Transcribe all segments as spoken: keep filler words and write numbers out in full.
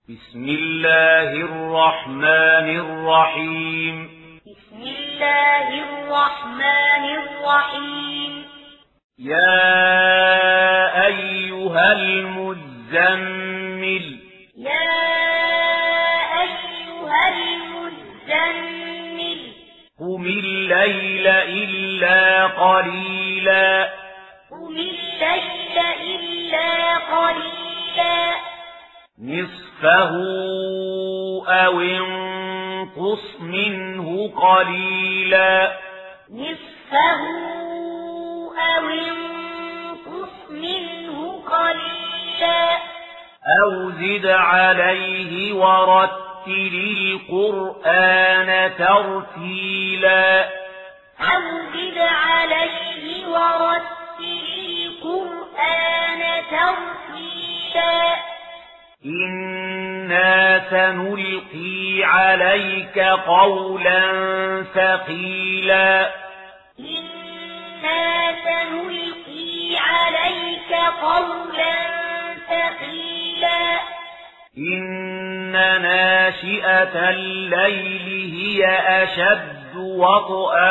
بسم الله الرحمن الرحيم بسم الله الرحمن الرحيم يا أيها المزمل يا أيها المزمل قم الليل إلا قليلا قم الليل إلا قليلا نصفه أو انقص منه قليلا نصفه أو انقص منه قليلا أو زد عليه ورتل القرآن ترتيلا أو زد عليه ورتل القرآن ترتيلا إنا سنلقي عليك قولا ثقيلا إنا سنلقي عليك قولا ثقيلا إن ناشئة الليل هي أشد وطئا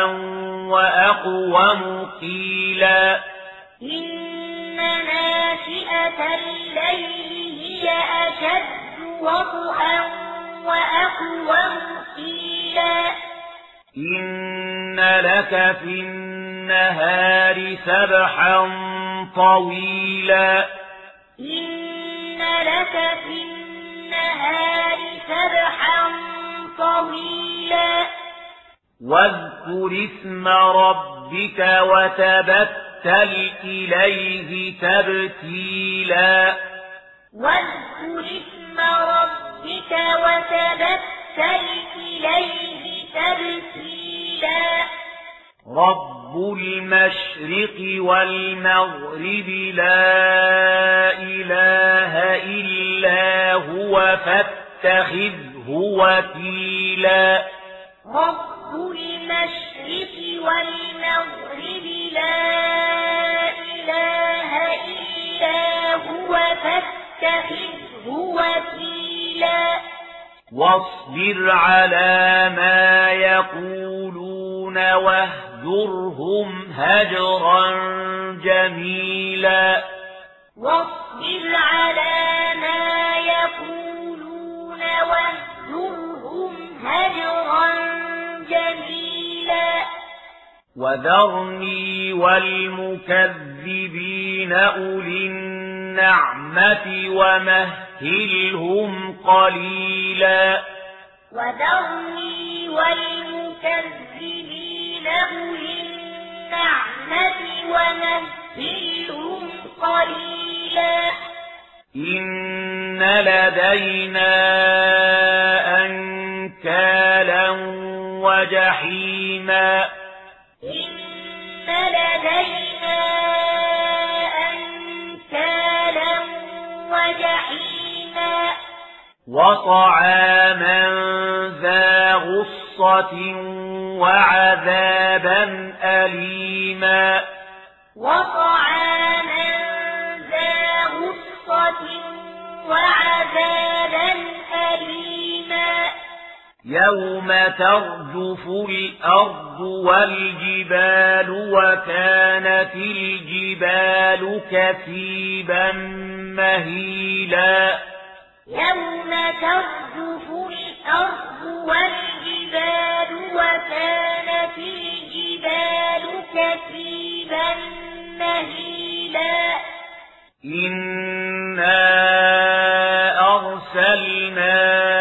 وأقوم قيلا إن ناشئة الليل هي أشد وطئا وأقوم قيلا إن لك في النهار سبحا طويلا إن لك في النهار سبحا طويلا واذكر اسم ربك وتبتل إليه تبتيلا واذكر اسم ربك وتبتل إليه تبتيلا رب المشرق والمغرب لا إله إلا هو فاتخذه وكيلا رب المشرق والمغرب لا إله إلا هو فاتخذه وكيلا واصبر على ما يقولون واهجرهم هجرا جميلا واصبر على ما يقولون واهجرهم هجرا جميلا وذرني والمكذبين أولي النعمة ومهلهم قليلا وذرني والمكذبين أولي النعمة ومهلهم قليلا إن لدينا أنكالا وجحيما إن لدينا أنكالا وجحيما وطعاما ذا غصة وعذابا أليما وطعاما ذا غصة وعذابا أليما يوم ترجف الأرض والجبال وكانت الجبال كثيبا مهيلا يوم ترجف الأرض والجبال وكانت الجبال كثيبا مهيلا إنا أرسلنا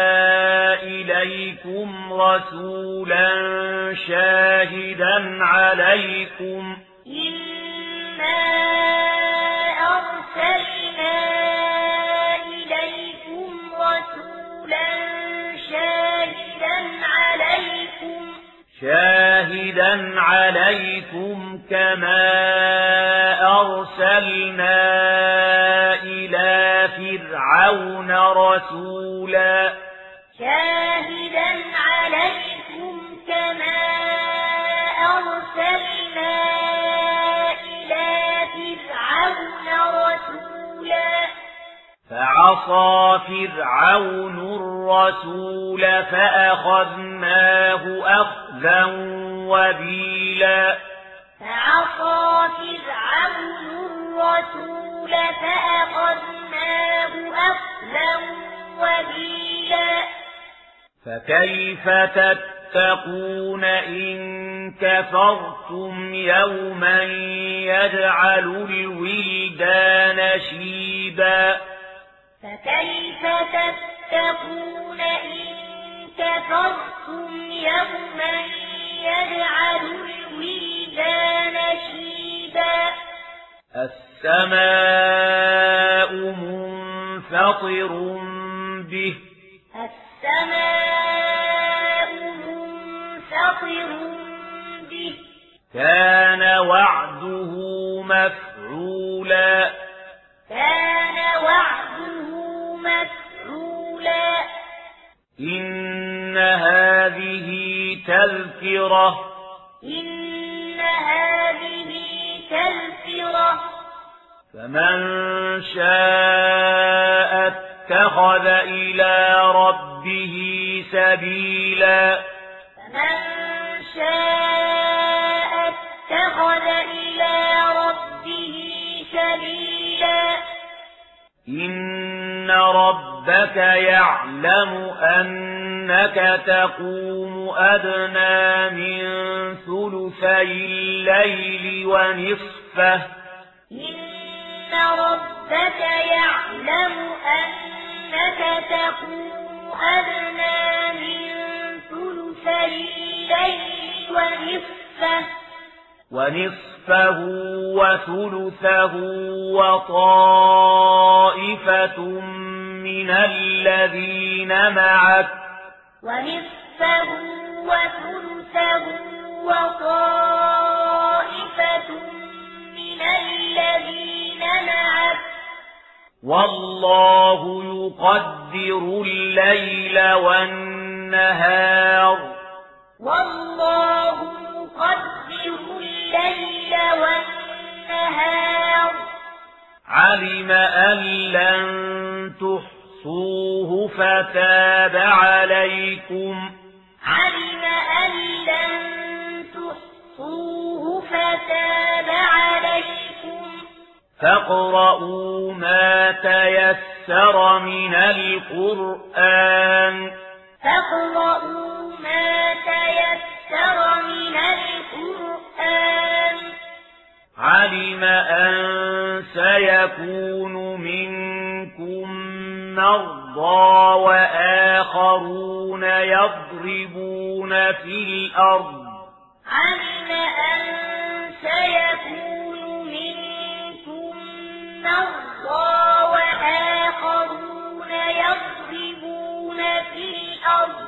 إليكم رسولا شاهدا عليكم إنا أرسلنا إليكم رسولا شاهدا عليكم شاهدا عليكم كما أرسلنا إلى فرعون رسولا شاهدا عليكم كما أرسلنا إلى فرعون رسولا فعصى فرعون الرسول فأخذناه أخذا وبيلا فعصى فرعون الرسول فأخذناه أخذا وبيلا فكيف تتقون إن كفرتم يوما يجعل الولدان شيبا فكيف تتقون إن كفرتم يوما يجعل الولدان شيبا السماء منفطر به السماء منفطر به كان وعده مفعولا كان وعده مفعولا إن هذه تذكرة إن هذه تذكرة فمن شاء اتخذ إلى ربه سبيلا فمن شاء اتخذ إلى ربه سبيلا إن ربك يعلم أنك تقوم أدنى من ثلثي الليل ونصفه إن ربك يعلم أنك تقوم أدنى من ثلثي الليل ونصفه ونصفه وثلثه وطائفة من الذين معك ونصفه وثلثه وطائفة من الذين معك والله يقدر الليل والنهار والله يقدر الليل والنهار علم أن لن تحصوه فتاب عليكم علم أن لن تحصوه فتاب عليكم فاقرؤوا ما تيسر من القرآن فاقرؤوا ما تيسر من القرآن علم أن سيكون منكم مرضى وآخرون يضربون في الأرض علم أن سيكون منكم مرضى وآخرون يضربون في الأرض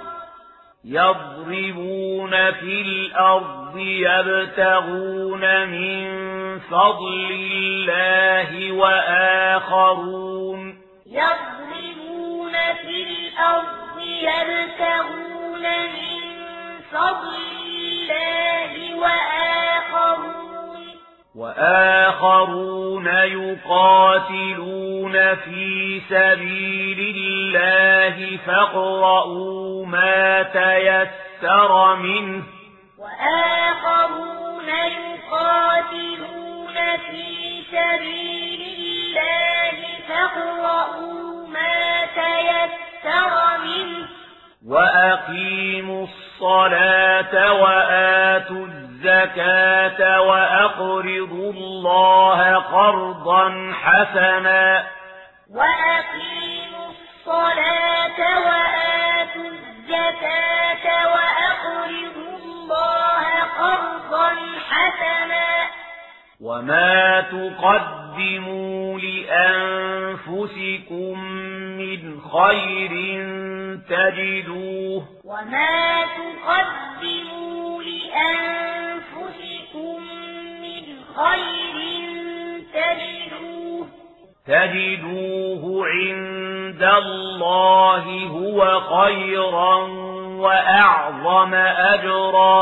يضربون في الأرض يبتغون من فضل الله وآخرون يضربون في الأرض يبتغون من فضل الله وآخرون وآخرون يقاتلون في سبيل الله فاقرؤوا ما تيسر منه وآخرون يقاتلون في سبيل الله فاقرؤوا ما تيسر منه وأقيموا الصلاة وآتوا الزكاة وأقرضوا الله قرضا حسنا وأقيموا الصلاة وآتوا الزكاة وأقرضوا الله قرضا حسنا وما تقدموا لأنفسكم من خير تجدوه وما تقدموا لأنفسكم من خير تجدوه تجدوه عند الله هو خيرا وأعظم أجرا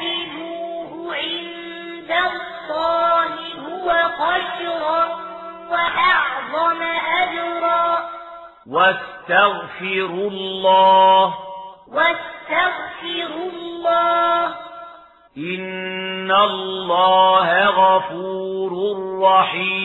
تجدوه عند الله هو خيرا وأعظم أجرا واستغفروا الله واستغفروا الله إن الله غفور رحيم